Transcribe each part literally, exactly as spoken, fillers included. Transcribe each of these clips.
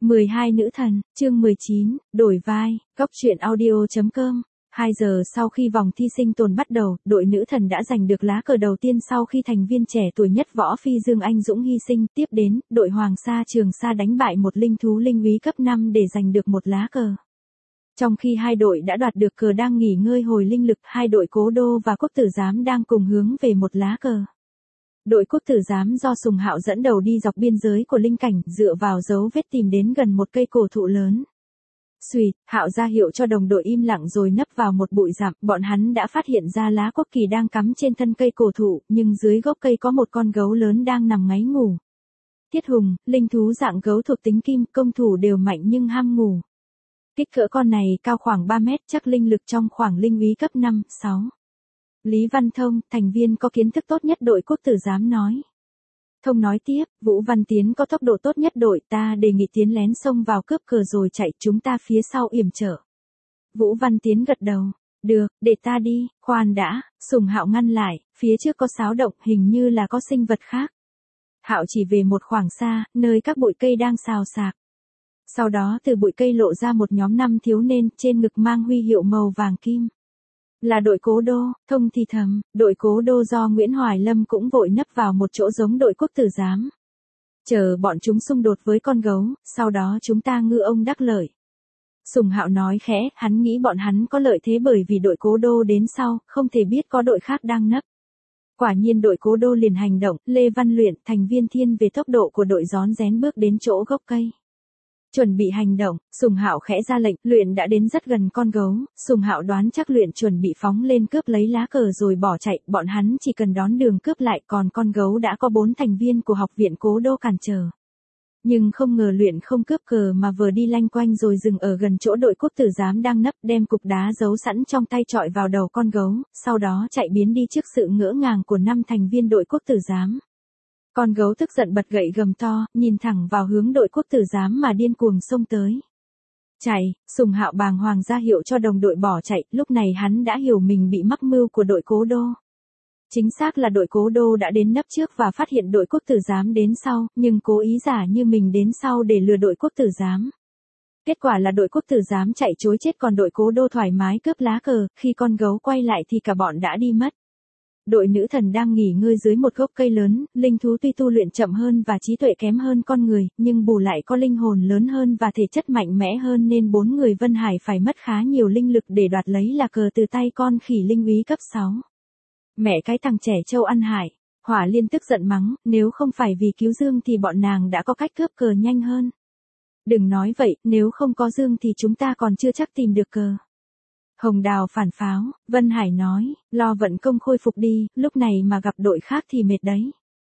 mười hai nữ thần, chương mười chín, đổi vai, góc truyện audio chấm com. hai giờ sau khi vòng thi sinh tồn bắt đầu, đội nữ thần đã giành được lá cờ đầu tiên sau khi thành viên trẻ tuổi nhất Võ Phi Dương Anh Dũng hy sinh. Tiếp đến, đội Hoàng Sa Trường Sa đánh bại một linh thú linh úy cấp năm để giành được một lá cờ. Trong khi hai đội đã đoạt được cờ đang nghỉ ngơi hồi linh lực, hai đội Cố Đô và Quốc Tử Giám đang cùng hướng về một lá cờ. Đội Quốc Tử Giám do Sùng Hạo dẫn đầu đi dọc biên giới của linh cảnh, dựa vào dấu vết tìm đến gần một cây cổ thụ lớn. Xuỵt, Hạo ra hiệu cho đồng đội im lặng rồi nấp vào một bụi rậm. Bọn hắn đã phát hiện ra lá quốc kỳ đang cắm trên thân cây cổ thụ, nhưng dưới gốc cây có một con gấu lớn đang nằm ngáy ngủ. Tiết Hùng, linh thú dạng gấu thuộc tính kim, công thủ đều mạnh nhưng ham ngủ. Kích cỡ con này cao khoảng ba mét, chắc linh lực trong khoảng linh úy cấp năm, sáu. Lý Văn Thông, thành viên có kiến thức tốt nhất đội Quốc Tử Giám nói. Thông nói tiếp, Vũ Văn Tiến có tốc độ tốt nhất đội, ta đề nghị tiến lén xông vào cướp cờ rồi chạy, chúng ta phía sau yểm trợ. Vũ Văn Tiến gật đầu, được, để ta đi, khoan đã, Sùng Hạo ngăn lại, phía trước có xáo động, hình như là có sinh vật khác. Hạo chỉ về một khoảng xa, nơi các bụi cây đang xào xạc. Sau đó từ bụi cây lộ ra một nhóm năm thiếu niên, trên ngực mang huy hiệu màu vàng kim. Là đội Cố Đô. Thông thì thầm, đội Cố Đô do Nguyễn Hoài Lâm cũng vội nấp vào một chỗ giống đội Quốc Tử Giám. Chờ bọn chúng xung đột với con gấu, sau đó chúng ta ngư ông đắc lợi. Sùng Hạo nói khẽ, hắn nghĩ bọn hắn có lợi thế bởi vì đội Cố Đô đến sau, không thể biết có đội khác đang nấp. Quả nhiên đội Cố Đô liền hành động, Lê Văn Luyện, thành viên thiên về tốc độ của đội rón rén bước đến chỗ gốc cây. Chuẩn bị hành động, Sùng Hạo khẽ ra lệnh, Luyện đã đến rất gần con gấu, Sùng Hạo đoán chắc Luyện chuẩn bị phóng lên cướp lấy lá cờ rồi bỏ chạy, bọn hắn chỉ cần đón đường cướp lại, còn con gấu đã có bốn thành viên của học viện Cố Đô cản trở. Nhưng không ngờ Luyện không cướp cờ mà vừa đi lanh quanh rồi dừng ở gần chỗ đội Quốc Tử Giám đang nấp, đem cục đá giấu sẵn trong tay chọi vào đầu con gấu, sau đó chạy biến đi trước sự ngỡ ngàng của năm thành viên đội Quốc Tử Giám. Con gấu tức giận bật gậy gầm to, nhìn thẳng vào hướng đội Quốc Tử Giám mà điên cuồng xông tới. Chạy, Sùng Hạo bàng hoàng ra hiệu cho đồng đội bỏ chạy, lúc này hắn đã hiểu mình bị mắc mưu của đội Cố Đô. Chính xác là đội Cố Đô đã đến nấp trước và phát hiện đội Quốc Tử Giám đến sau, nhưng cố ý giả như mình đến sau để lừa đội Quốc Tử Giám. Kết quả là đội Quốc Tử Giám chạy trối chết còn đội Cố Đô thoải mái cướp lá cờ, khi con gấu quay lại thì cả bọn đã đi mất. Đội nữ thần đang nghỉ ngơi dưới một gốc cây lớn, linh thú tuy tu luyện chậm hơn và trí tuệ kém hơn con người, nhưng bù lại có linh hồn lớn hơn và thể chất mạnh mẽ hơn nên bốn người Vân Hải phải mất khá nhiều linh lực để đoạt lấy là cờ từ tay con khỉ linh úy cấp sáu. Mẹ cái thằng trẻ trâu ăn hại, Hỏa Liên tức giận mắng, nếu không phải vì cứu Dương thì bọn nàng đã có cách cướp cờ nhanh hơn. Đừng nói vậy, nếu không có Dương thì chúng ta còn chưa chắc tìm được cờ. Hồng Đào phản pháo, Vân Hải nói, lo vận công khôi phục đi, lúc này mà gặp đội khác thì mệt đấy.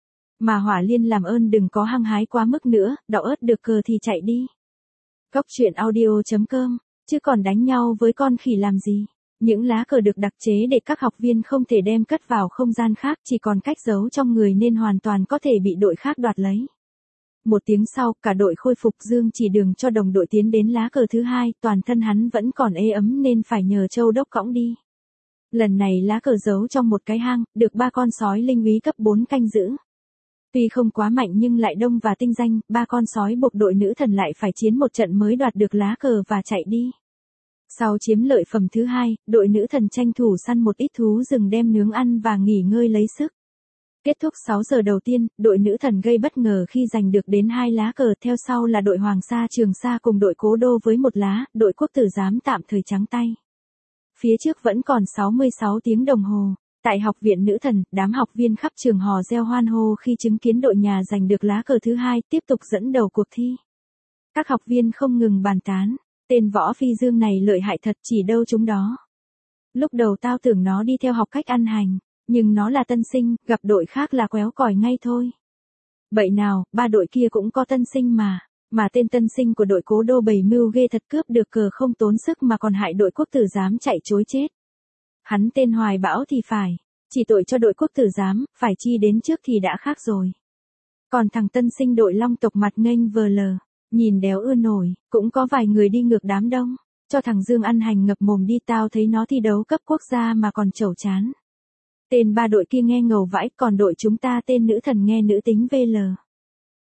Mà Hỏa Liên làm ơn đừng có hăng hái quá mức nữa, đỏ ớt được cờ thì chạy đi. Góc truyện audio chấm com, chứ còn đánh nhau với con khỉ làm gì. Những lá cờ được đặc chế để các học viên không thể đem cất vào không gian khác, chỉ còn cách giấu trong người nên hoàn toàn có thể bị đội khác đoạt lấy. Một tiếng sau, cả đội khôi phục, Dương chỉ đường cho đồng đội tiến đến lá cờ thứ hai, toàn thân hắn vẫn còn ê ấm nên phải nhờ Châu Đốc cõng đi. Lần này lá cờ giấu trong một cái hang, được ba con sói linh úy cấp bốn canh giữ. Tuy không quá mạnh nhưng lại đông và tinh danh, ba con sói buộc đội nữ thần lại phải chiến một trận mới đoạt được lá cờ và chạy đi. Sau chiếm lợi phẩm thứ hai, đội nữ thần tranh thủ săn một ít thú rừng đem nướng ăn và nghỉ ngơi lấy sức. Kết thúc sáu giờ đầu tiên, đội nữ thần gây bất ngờ khi giành được đến hai lá cờ, theo sau là đội Hoàng Sa Trường Sa cùng đội Cố Đô với một lá, đội Quốc Tử Giám tạm thời trắng tay. Phía trước vẫn còn sáu mươi sáu tiếng đồng hồ. Tại học viện nữ thần, đám học viên khắp trường hò reo hoan hô khi chứng kiến đội nhà giành được lá cờ thứ hai, tiếp tục dẫn đầu cuộc thi. Các học viên không ngừng bàn tán, tên Võ Phi Dương này lợi hại thật, chỉ đâu chúng đó. Lúc đầu tao tưởng nó đi theo học cách ăn hành. Nhưng nó là tân sinh, gặp đội khác là quéo còi ngay thôi. Vậy nào, ba đội kia cũng có tân sinh mà. Mà tên tân sinh của đội Cố Đô bày mưu ghê thật, cướp được cờ không tốn sức mà còn hại đội Quốc Tử Giám chạy trối chết. Hắn tên Hoài Bão thì phải. Chỉ tội cho đội Quốc Tử Giám, phải chi đến trước thì đã khác rồi. Còn thằng tân sinh đội Long tộc mặt nghênh vờ lờ, nhìn đéo ưa nổi, cũng có vài người đi ngược đám đông. Cho thằng Dương ăn hành ngập mồm đi, tao thấy nó thi đấu cấp quốc gia mà còn chẩu chán. Tên ba đội kia nghe ngầu vãi, còn đội chúng ta tên nữ thần nghe nữ tính vê lờ.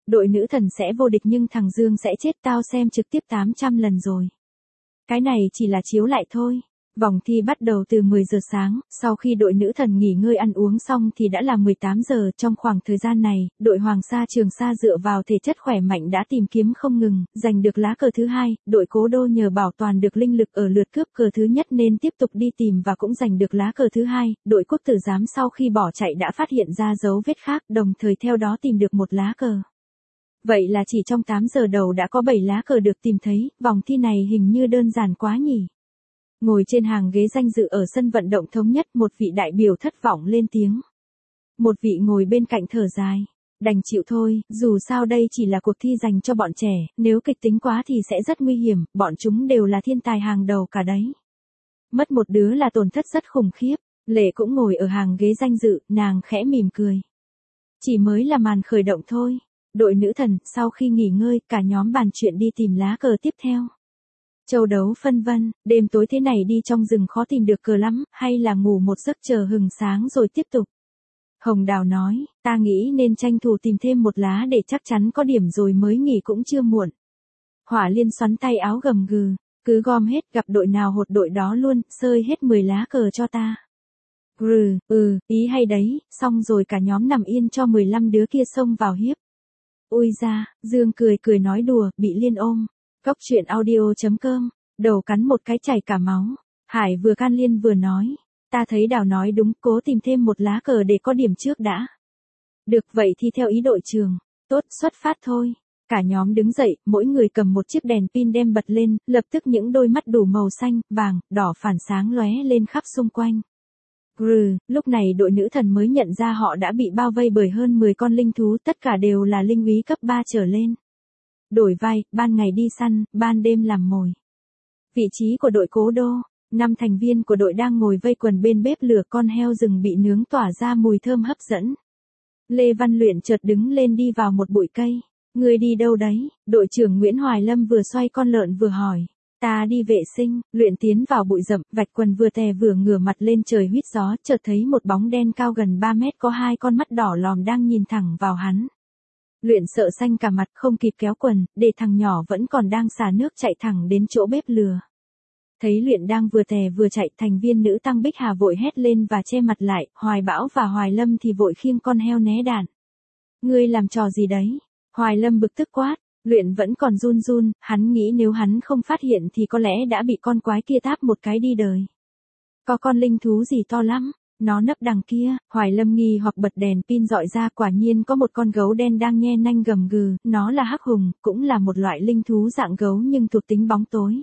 Đội nữ thần sẽ vô địch nhưng thằng Dương sẽ chết, tao xem trực tiếp tám trăm lần rồi. Cái này chỉ là chiếu lại thôi. Vòng thi bắt đầu từ mười giờ sáng, sau khi đội nữ thần nghỉ ngơi ăn uống xong thì đã là mười tám giờ. Trong khoảng thời gian này, đội Hoàng Sa Trường Sa dựa vào thể chất khỏe mạnh đã tìm kiếm không ngừng, giành được lá cờ thứ hai. Đội Cố Đô nhờ bảo toàn được linh lực ở lượt cướp cờ thứ nhất nên tiếp tục đi tìm và cũng giành được lá cờ thứ hai. Đội Quốc Tử Giám sau khi bỏ chạy đã phát hiện ra dấu vết khác, đồng thời theo đó tìm được một lá cờ. Vậy là chỉ trong tám giờ đầu đã có bảy lá cờ được tìm thấy, vòng thi này hình như đơn giản quá nhỉ. Ngồi trên hàng ghế danh dự ở sân vận động Thống Nhất, một vị đại biểu thất vọng lên tiếng. Một vị ngồi bên cạnh thở dài. Đành chịu thôi, dù sao đây chỉ là cuộc thi dành cho bọn trẻ, nếu kịch tính quá thì sẽ rất nguy hiểm, bọn chúng đều là thiên tài hàng đầu cả đấy. Mất một đứa là tổn thất rất khủng khiếp. Lệ cũng ngồi ở hàng ghế danh dự, nàng khẽ mỉm cười. Chỉ mới là màn khởi động thôi. Đội nữ thần, sau khi nghỉ ngơi, cả nhóm bàn chuyện đi tìm lá cờ tiếp theo. Châu đấu phân vân, đêm tối thế này đi trong rừng khó tìm được cờ lắm, hay là ngủ một giấc chờ hừng sáng rồi tiếp tục. Hồng Đào nói, ta nghĩ nên tranh thủ tìm thêm một lá để chắc chắn có điểm rồi mới nghỉ cũng chưa muộn. Hỏa Liên xoắn tay áo gầm gừ, cứ gom hết, gặp đội nào hột đội đó luôn, sơi hết mười lá cờ cho ta. Ừ, ừ, ý hay đấy, xong rồi cả nhóm nằm yên cho mười lăm đứa kia xông vào hiếp. Ui da, Dương cười cười nói đùa, bị Liên ôm. Góc truyện audio chấm com, đầu cắn một cái chảy cả máu. Hải vừa can Liên vừa nói, ta thấy Đào nói đúng, cố tìm thêm một lá cờ để có điểm trước đã. Được vậy thì theo ý đội trưởng, tốt, xuất phát thôi. Cả nhóm đứng dậy, mỗi người cầm một chiếc đèn pin đem bật lên, lập tức những đôi mắt đủ màu xanh, vàng, đỏ phản sáng lóe lên khắp xung quanh. Grừ, lúc này đội nữ thần mới nhận ra họ đã bị bao vây bởi hơn mười con linh thú, tất cả đều là linh úy cấp ba trở lên. Đổi vai, ban ngày đi săn, ban đêm làm mồi. Vị trí của đội Cố Đô, năm thành viên của đội đang ngồi vây quần bên bếp lửa, con heo rừng bị nướng tỏa ra mùi thơm hấp dẫn. Lê Văn Luyện chợt đứng lên đi vào một bụi cây. Người đi đâu đấy? Đội trưởng Nguyễn Hoài Lâm vừa xoay con lợn vừa hỏi. Ta đi vệ sinh. Luyện tiến vào bụi rậm, vạch quần vừa tè vừa ngửa mặt lên trời huýt gió, chợt thấy một bóng đen cao gần ba mét có hai con mắt đỏ lòm đang nhìn thẳng vào hắn. Luyện sợ xanh cả mặt, không kịp kéo quần, để thằng nhỏ vẫn còn đang xả nước chạy thẳng đến chỗ bếp lửa. Thấy Luyện đang vừa tè vừa chạy, thành viên nữ Tăng Bích Hà vội hét lên và che mặt lại, Hoài Bão và Hoài Lâm thì vội khiêng con heo né đạn. Ngươi làm trò gì đấy? Hoài Lâm bực tức quát. Luyện vẫn còn run run, hắn nghĩ nếu hắn không phát hiện thì có lẽ đã bị con quái kia táp một cái đi đời. Có con linh thú gì to lắm, nó nấp đằng kia. Hoài Lâm nghi hoặc bật đèn pin dọi ra, quả nhiên có một con gấu đen đang nhe nanh gầm gừ, nó là hắc hùng, cũng là một loại linh thú dạng gấu nhưng thuộc tính bóng tối.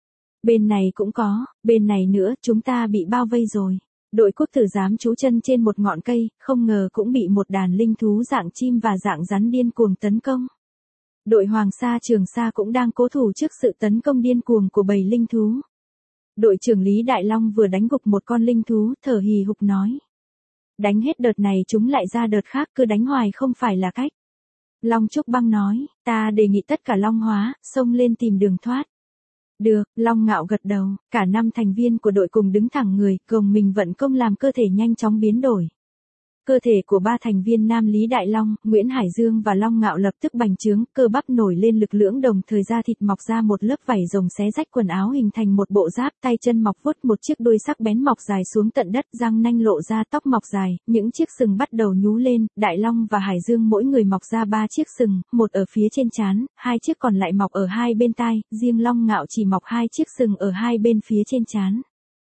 Bên này cũng có, bên này nữa, chúng ta bị bao vây rồi. Đội Quốc Tử Giám trú chân trên một ngọn cây, không ngờ cũng bị một đàn linh thú dạng chim và dạng rắn điên cuồng tấn công. Đội Hoàng Sa Trường Sa cũng đang cố thủ trước sự tấn công điên cuồng của bầy linh thú. Đội trưởng Lý Đại Long vừa đánh gục một con linh thú, thở hì hục nói. Đánh hết đợt này chúng lại ra đợt khác, cứ đánh hoài không phải là cách. Long Trúc Băng nói, ta đề nghị tất cả Long Hóa, xông lên tìm đường thoát. Được, Long Ngạo gật đầu, cả năm thành viên của đội cùng đứng thẳng người, gồng mình vận công làm cơ thể nhanh chóng biến đổi. Cơ thể của ba thành viên nam Lý Đại Long, Nguyễn Hải Dương và Long Ngạo lập tức bành trướng, cơ bắp nổi lên lực lưỡng, đồng thời da thịt mọc ra một lớp vảy rồng xé rách quần áo hình thành một bộ giáp, tay chân mọc vuốt, một chiếc đuôi sắc bén mọc dài xuống tận đất, răng nanh lộ ra, tóc mọc dài, những chiếc sừng bắt đầu nhú lên. Đại Long và Hải Dương mỗi người mọc ra ba chiếc sừng, một ở phía trên trán, hai chiếc còn lại mọc ở hai bên tai, riêng Long Ngạo chỉ mọc hai chiếc sừng ở hai bên phía trên trán.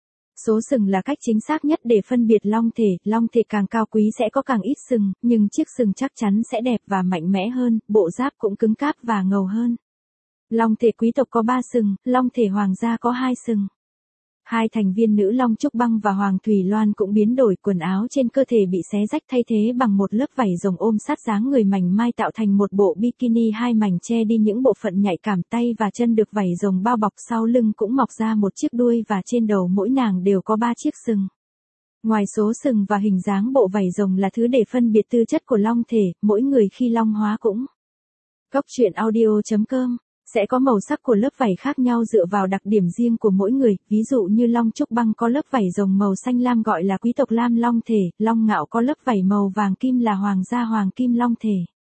Số sừng là cách chính xác nhất để phân biệt long thể, long thể càng cao quý sẽ có càng ít sừng, nhưng chiếc sừng chắc chắn sẽ đẹp và mạnh mẽ hơn, bộ giáp cũng cứng cáp và ngầu hơn. Long thể quý tộc có ba sừng, long thể hoàng gia có hai sừng. Hai thành viên nữ Long Trúc Băng và Hoàng Thủy Loan cũng biến đổi, quần áo trên cơ thể bị xé rách thay thế bằng một lớp vảy rồng ôm sát dáng người mảnh mai tạo thành một bộ bikini hai mảnh che đi những bộ phận nhạy cảm, tay và chân được vảy rồng bao bọc, sau lưng cũng mọc ra một chiếc đuôi và trên đầu mỗi nàng đều có ba chiếc sừng. Ngoài số sừng và hình dáng bộ vảy rồng là thứ để phân biệt tư chất của long thể, mỗi người khi long hóa cũng. Góc truyện audio chấm com sẽ có màu sắc của lớp vảy khác nhau dựa vào đặc điểm riêng của mỗi người, ví dụ như Long Trúc Băng có lớp vảy rồng màu xanh lam gọi là quý tộc lam long thể, Long Ngạo có lớp vảy màu vàng kim là hoàng gia hoàng kim long thể.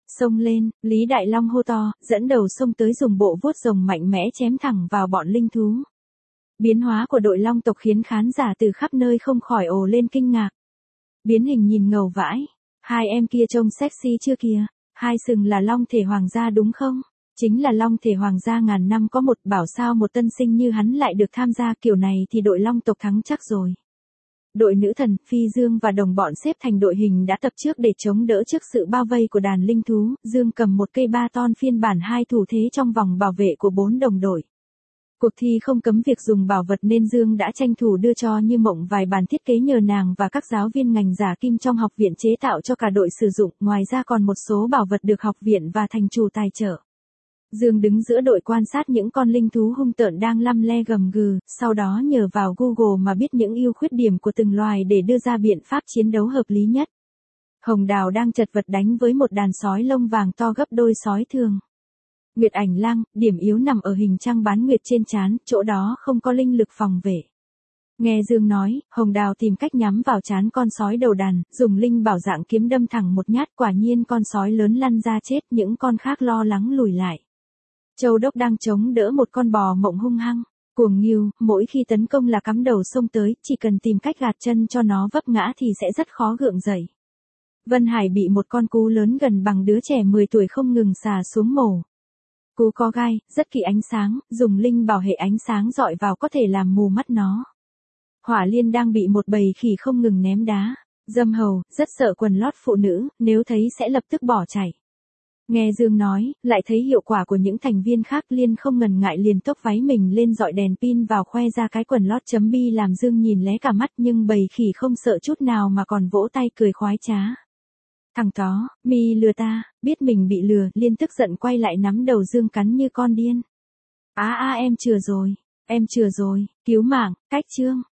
Xông lên, Lý Đại Long hô to, dẫn đầu xông tới dùng bộ vuốt rồng mạnh mẽ chém thẳng vào bọn linh thú. Biến hóa của đội long tộc khiến khán giả từ khắp nơi không khỏi ồ lên kinh ngạc. Biến hình nhìn ngầu vãi. Hai em kia trông sexy chưa kìa. Hai sừng là long thể hoàng gia đúng không? Chính là long thể hoàng gia ngàn năm có một, bảo sao một tân sinh như hắn lại được tham gia kiểu này thì đội long tộc thắng chắc rồi. Đội nữ thần, Phi Dương và đồng bọn xếp thành đội hình đã tập trước để chống đỡ trước sự bao vây của đàn linh thú. Dương cầm một cây ba ton phiên bản hai thủ thế trong vòng bảo vệ của bốn đồng đội. Cuộc thi không cấm việc dùng bảo vật nên Dương đã tranh thủ đưa cho Như Mộng vài bản thiết kế nhờ nàng và các giáo viên ngành giả kim trong học viện chế tạo cho cả đội sử dụng, ngoài ra còn một số bảo vật được học viện và thành chủ tài trợ. Dương đứng giữa đội quan sát những con linh thú hung tợn đang lăm le gầm gừ, sau đó nhờ vào Google mà biết những ưu khuyết điểm của từng loài để đưa ra biện pháp chiến đấu hợp lý nhất. Hồng Đào đang chật vật đánh với một đàn sói lông vàng to gấp đôi sói thường. Nguyệt Ảnh Lang, điểm yếu nằm ở hình trăng bán nguyệt trên trán, chỗ đó không có linh lực phòng vệ. Nghe Dương nói, Hồng Đào tìm cách nhắm vào trán con sói đầu đàn, dùng linh bảo dạng kiếm đâm thẳng một nhát, quả nhiên con sói lớn lăn ra chết, những con khác lo lắng lùi lại. Châu Đốc đang chống đỡ một con bò mộng hung hăng, cuồng nghêu, mỗi khi tấn công là cắm đầu xông tới, chỉ cần tìm cách gạt chân cho nó vấp ngã thì sẽ rất khó gượng dậy. Vân Hải bị một con cú lớn gần bằng đứa trẻ mười tuổi không ngừng xà xuống mổ. Cú có gai, rất kỳ ánh sáng, dùng linh bảo hệ ánh sáng dọi vào có thể làm mù mắt nó. Hỏa Liên đang bị một bầy khỉ không ngừng ném đá. Dâm Hầu, rất sợ quần lót phụ nữ, nếu thấy sẽ lập tức bỏ chạy. Nghe Dương nói, lại thấy hiệu quả của những thành viên khác, Liên không ngần ngại liền tốc váy mình lên dọi đèn pin vào khoe ra cái quần lót chấm bi làm Dương nhìn lé cả mắt, nhưng bầy khỉ không sợ chút nào mà còn vỗ tay cười khoái trá. Thằng đó, mi lừa ta, biết mình bị lừa, Liên tức giận quay lại nắm đầu Dương cắn như con điên. Á à, à, em chừa rồi, em chừa rồi, cứu mạng, cách chương.